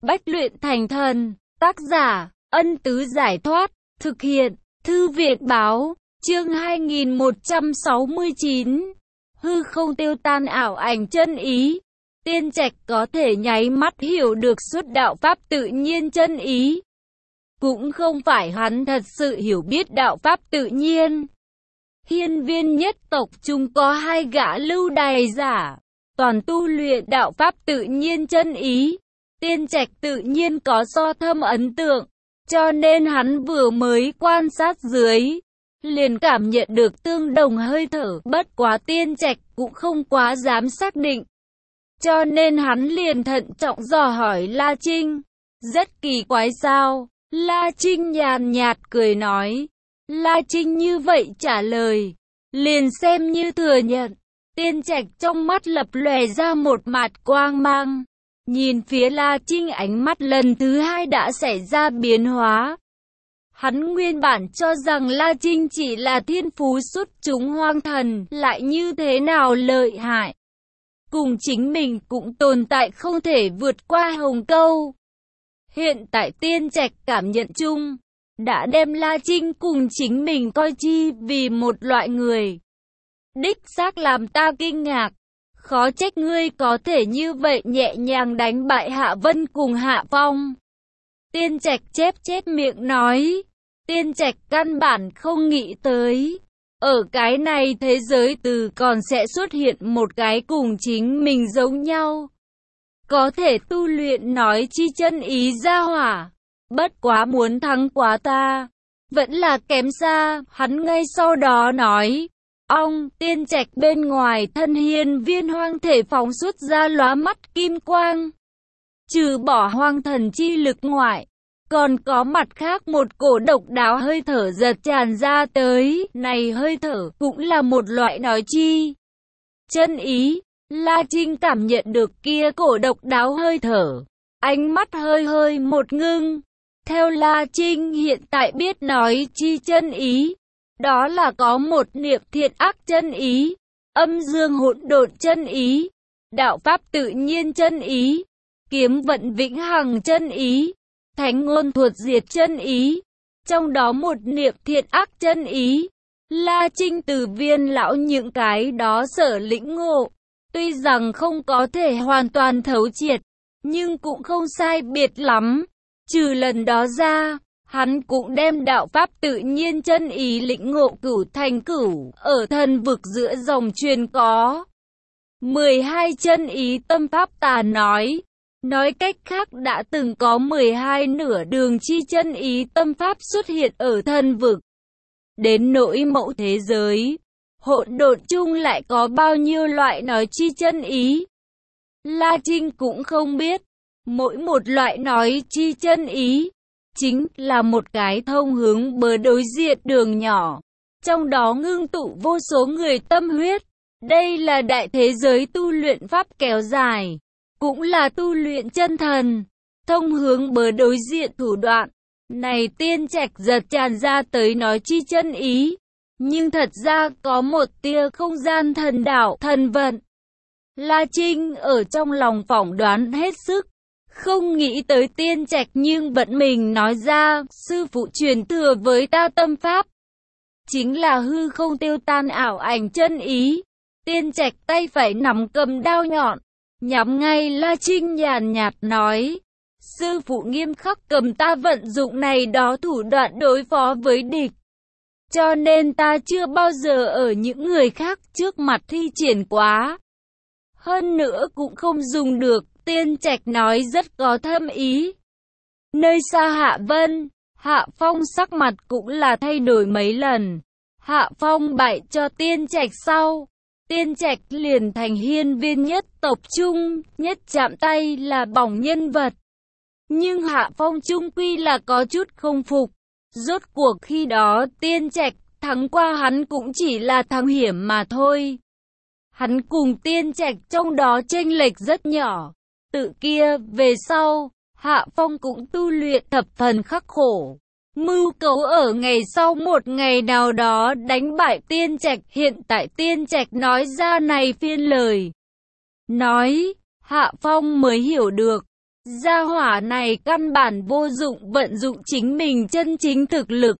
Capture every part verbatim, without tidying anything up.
Bách luyện thành thần. Tác giả, Ân Tứ Giải Thoát. Thực hiện, Thư viện Báo. Chương hai nghìn một trăm sáu mươi chín. Hư không tiêu tan ảo ảnh chân ý. Tiên Trạch có thể nháy mắt hiểu được suốt đạo pháp tự nhiên chân ý. Cũng không phải hắn thật sự hiểu biết đạo pháp tự nhiên. Hiên Viên nhất tộc chung có hai gã lưu đày giả, toàn tu luyện đạo pháp tự nhiên chân ý. Tiên Trạch tự nhiên có so thâm ấn tượng, cho nên hắn vừa mới quan sát dưới, liền cảm nhận được tương đồng hơi thở. Bất quá Tiên Trạch cũng không quá dám xác định, cho nên hắn liền thận trọng dò hỏi La Trinh. Rất kỳ quái sao? La Trinh nhàn nhạt cười nói. La Trinh như vậy trả lời, liền xem như thừa nhận. Tiên Trạch trong mắt lập lòe ra một mạt quang mang, nhìn phía La Trinh, ánh mắt lần thứ hai đã xảy ra biến hóa. Hắn nguyên bản cho rằng La Trinh chỉ là thiên phú xuất chúng hoang thần, lại như thế nào lợi hại, cùng chính mình cũng tồn tại không thể vượt qua hồng câu. Hiện tại Tiên Trạch cảm nhận chung, đã đem La Trinh cùng chính mình coi chi vì một loại người. Đích xác làm ta kinh ngạc, khó trách ngươi có thể như vậy nhẹ nhàng đánh bại Hạ Vân cùng Hạ Phong. Tiên Trạch chép chép miệng nói. Tiên Trạch căn bản không nghĩ tới, ở cái này thế giới từ còn sẽ xuất hiện một cái cùng chính mình giống nhau, có thể tu luyện nói chi chân ý ra hỏa. Bất quá muốn thắng quá ta, vẫn là kém xa. Hắn ngay sau đó nói. Ông, Tiên Trạch bên ngoài thân hiên viên hoang thể phóng xuất ra lóa mắt kim quang. Trừ bỏ hoang thần chi lực ngoại, còn có mặt khác một cổ độc đáo hơi thở giật tràn ra tới. Này hơi thở cũng là một loại nói chi chân ý. La Trinh cảm nhận được kia cổ độc đáo hơi thở, ánh mắt hơi hơi một ngưng. Theo La Trinh hiện tại biết nói chi chân ý, đó là có một niệm thiện ác chân ý, âm dương hỗn độn chân ý, đạo pháp tự nhiên chân ý, kiếm vận vĩnh hằng chân ý, thánh ngôn thuật diệt chân ý. Trong đó một niệm thiện ác chân ý, La Trinh từ Viên lão những cái đó sở lĩnh ngộ, tuy rằng không có thể hoàn toàn thấu triệt, nhưng cũng không sai biệt lắm. Trừ lần đó ra, hắn cũng đem đạo pháp tự nhiên chân ý lĩnh ngộ cửu thành cửu, ở thần vực giữa dòng truyền có mười hai chân ý tâm pháp tà nói. Nói cách khác đã từng có mười hai nửa đường chi chân ý tâm pháp xuất hiện ở thần vực. Đến nỗi mẫu thế giới, hỗn độn chung lại có bao nhiêu loại nói chi chân ý, La Trinh cũng không biết. Mỗi một loại nói chi chân ý chính là một cái thông hướng bờ đối diện đường nhỏ, trong đó ngưng tụ vô số người tâm huyết. Đây là đại thế giới tu luyện pháp kéo dài, cũng là tu luyện chân thần, thông hướng bờ đối diện thủ đoạn. Này Tiên Trạch giật tràn ra tới nói chi chân ý, nhưng thật ra có một tia không gian thần đạo thần vận. La Trinh ở trong lòng phỏng đoán hết sức, không nghĩ tới Tiên Trạch nhưng vẫn mình nói ra. Sư phụ truyền thừa với ta tâm pháp chính là hư không tiêu tan ảo ảnh chân ý. Tiên Trạch tay phải nắm cầm đao nhọn, nhắm ngay La Trinh nhàn nhạt nói. Sư phụ nghiêm khắc cầm ta vận dụng này đó thủ đoạn đối phó với địch, cho nên ta chưa bao giờ ở những người khác trước mặt thi triển quá, hơn nữa cũng không dùng được. Tiên Trạch nói rất có thâm ý. Nơi xa Hạ Vân, Hạ Phong sắc mặt cũng là thay đổi mấy lần. Hạ Phong bại cho Tiên Trạch sau, Tiên Trạch liền thành hiên viên nhất tộc chung nhất chạm tay là bỏng nhân vật. Nhưng Hạ Phong chung quy là có chút không phục. Rốt cuộc khi đó Tiên Trạch thắng qua hắn cũng chỉ là thắng hiểm mà thôi. Hắn cùng Tiên Trạch trong đó chênh lệch rất nhỏ. Tự kia về sau, Hạ Phong cũng tu luyện thập phần khắc khổ, mưu cấu ở ngày sau một ngày nào đó đánh bại Tiên Trạch. Hiện tại Tiên Trạch nói ra này phiên lời nói, Hạ Phong mới hiểu được, Gia hỏa này căn bản vô dụng vận dụng chính mình chân chính thực lực.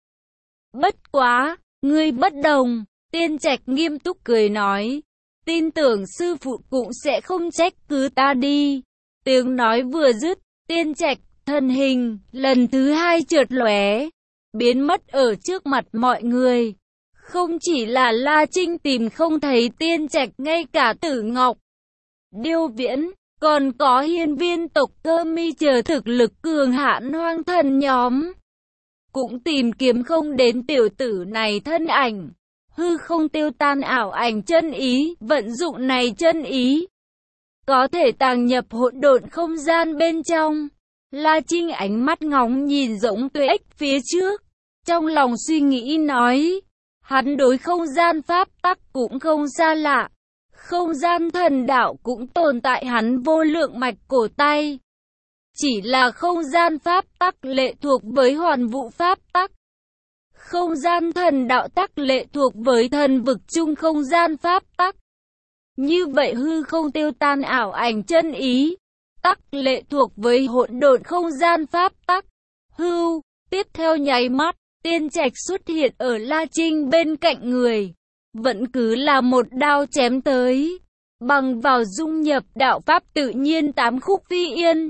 Bất quá, ngươi bất đồng, Tiên Trạch nghiêm túc cười nói. Tin tưởng sư phụ cũng sẽ không trách cứ ta đi. Tiếng nói vừa dứt, Tiên Trạch, thân hình, lần thứ hai trượt lóe, biến mất ở trước mặt mọi người. Không chỉ là La Trinh tìm không thấy Tiên Trạch, ngay cả Tử Ngọc, Điêu Viễn, còn có hiên viên tộc Cơ Mi chờ thực lực cường hãn hoang thần nhóm, cũng tìm kiếm không đến tiểu tử này thân ảnh. Hư không tiêu tan ảo ảnh chân ý, vận dụng này chân ý, có thể tàng nhập hỗn độn không gian bên trong. La Trinh ánh mắt ngóng nhìn Giống Tuế Ếch phía trước, trong lòng suy nghĩ nói, hắn đối không gian pháp tắc cũng không xa lạ. Không gian thần đạo cũng tồn tại hắn vô lượng mạch cổ tay. Chỉ là không gian pháp tắc lệ thuộc với hoàn vũ pháp tắc. Không gian thần đạo tắc lệ thuộc với thần vực chung không gian pháp tắc. Như vậy hư không tiêu tan ảo ảnh chân ý, tắc lệ thuộc với hỗn độn không gian pháp tắc. Hưu, tiếp theo nháy mắt, Tiên Trạch xuất hiện ở La Trinh bên cạnh người. Vẫn cứ là một đao chém tới, bằng vào dung nhập đạo pháp tự nhiên tám khúc phi yên.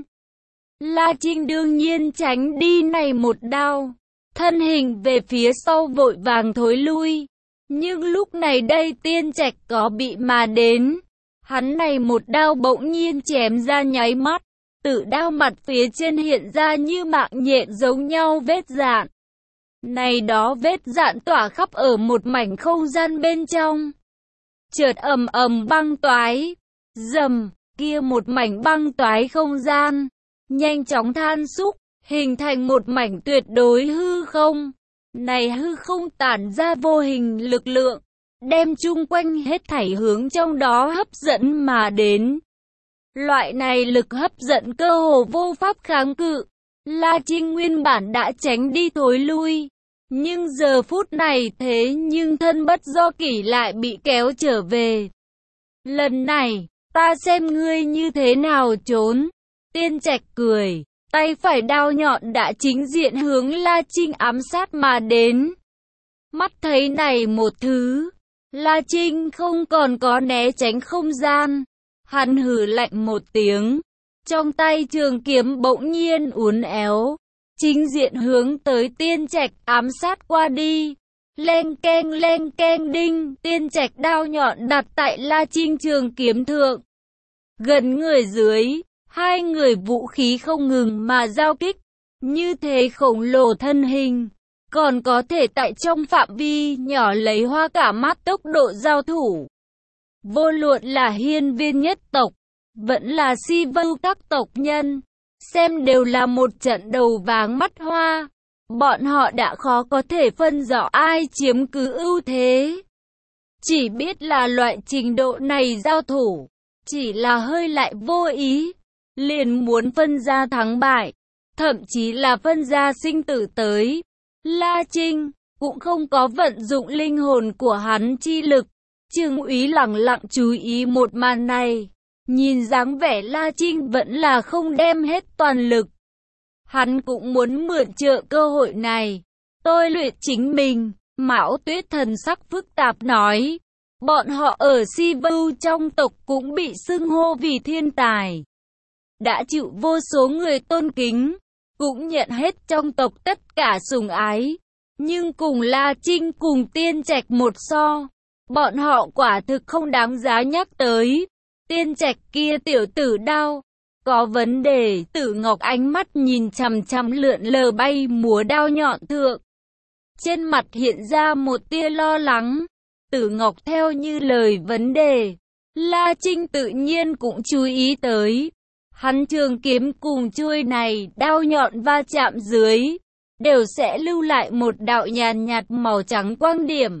La Trinh đương nhiên tránh đi này một đao, thân hình về phía sau vội vàng thối lui. Nhưng lúc này đây Tiên Trạch có bị mà đến, hắn này một đao bỗng nhiên chém ra nháy mắt, tự đao mặt phía trên hiện ra như mạng nhện giống nhau vết dạn. Này đó vết dạn tỏa khắp ở một mảnh không gian bên trong. Chợt ầm ầm băng toái, rầm, kia một mảnh băng toái không gian, nhanh chóng than xúc, hình thành một mảnh tuyệt đối hư không. Này hư không tản ra vô hình lực lượng, đem chung quanh hết thảy hướng trong đó hấp dẫn mà đến. Loại này lực hấp dẫn cơ hồ vô pháp kháng cự. La Trinh nguyên bản đã tránh đi thối lui, nhưng giờ phút này thế nhưng thân bất do kỷ lại bị kéo trở về. Lần này, ta xem ngươi như thế nào trốn. Tiên Trạch cười, tay phải đao nhọn đã chính diện hướng La Trinh ám sát mà đến. Mắt thấy này một thứ, La Trinh không còn có né tránh không gian. Hắn hừ lạnh một tiếng, trong tay trường kiếm bỗng nhiên uốn éo, chính diện hướng tới Tiên Trạch ám sát qua đi. Leng keng leng keng đinh, Tiên Trạch đao nhọn đặt tại La Trinh trường kiếm thượng. Gần người dưới, hai người vũ khí không ngừng mà giao kích, như thế khổng lồ thân hình, còn có thể tại trong phạm vi nhỏ lấy hoa cả mắt tốc độ giao thủ. Vô luận là hiên viên nhất tộc, vẫn là si vưu các tộc nhân, xem đều là một trận đầu váng mắt hoa. Bọn họ đã khó có thể phân rõ ai chiếm cứ ưu thế. Chỉ biết là loại trình độ này giao thủ, chỉ là hơi lại vô ý, liền muốn phân ra thắng bại, thậm chí là phân ra sinh tử tới. La Trinh cũng không có vận dụng linh hồn của hắn chi lực. Trương Úy lặng lặng chú ý một màn này, nhìn dáng vẻ La Trinh vẫn là không đem hết toàn lực. Hắn cũng muốn mượn trợ cơ hội này, tôi luyện chính mình. Mão Tuyết thần sắc phức tạp nói, bọn họ ở Si Vưu trong tộc cũng bị xưng hô vì thiên tài, đã chịu vô số người tôn kính, cũng nhận hết trong tộc tất cả sủng ái. Nhưng cùng La Trinh cùng Tiên Trạch một so, bọn họ quả thực không đáng giá nhắc tới. Tiên Trạch kia tiểu tử đao, có vấn đề. Tử Ngọc ánh mắt nhìn chằm chằm lượn lờ bay múa đao nhọn thượng, trên mặt hiện ra một tia lo lắng. Tử Ngọc theo như lời vấn đề, La Trinh tự nhiên cũng chú ý tới. Hắn trường kiếm cùng chuôi này đao nhọn va chạm dưới, đều sẽ lưu lại một đạo nhàn nhạt màu trắng quang điểm.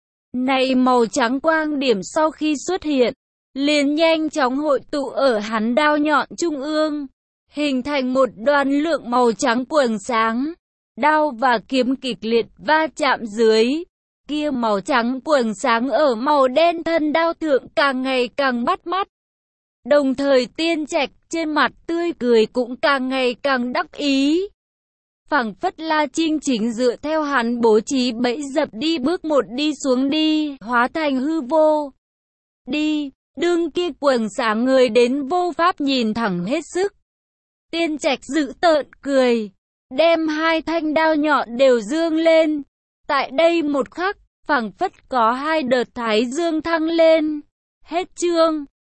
Này màu trắng quang điểm sau khi xuất hiện, liền nhanh chóng hội tụ ở hắn đao nhọn trung ương, hình thành một đoàn lượng màu trắng quầng sáng. Đao và kiếm kịch liệt va chạm dưới, kia màu trắng quầng sáng ở màu đen thân đao thượng càng ngày càng bắt mắt. Đồng thời Tiên Trạch trên mặt tươi cười cũng càng ngày càng đắc ý. Phảng phất La Trinh chính dựa theo hắn bố trí bẫy dập đi bước một đi xuống đi, hóa thành hư vô. Đi, đương kia quần sáng người đến vô pháp nhìn thẳng hết sức. Tiên Trạch dữ tợn cười, đem hai thanh đao nhọn đều dương lên. Tại đây một khắc, phảng phất có hai đợt thái dương thăng lên. Hết chương.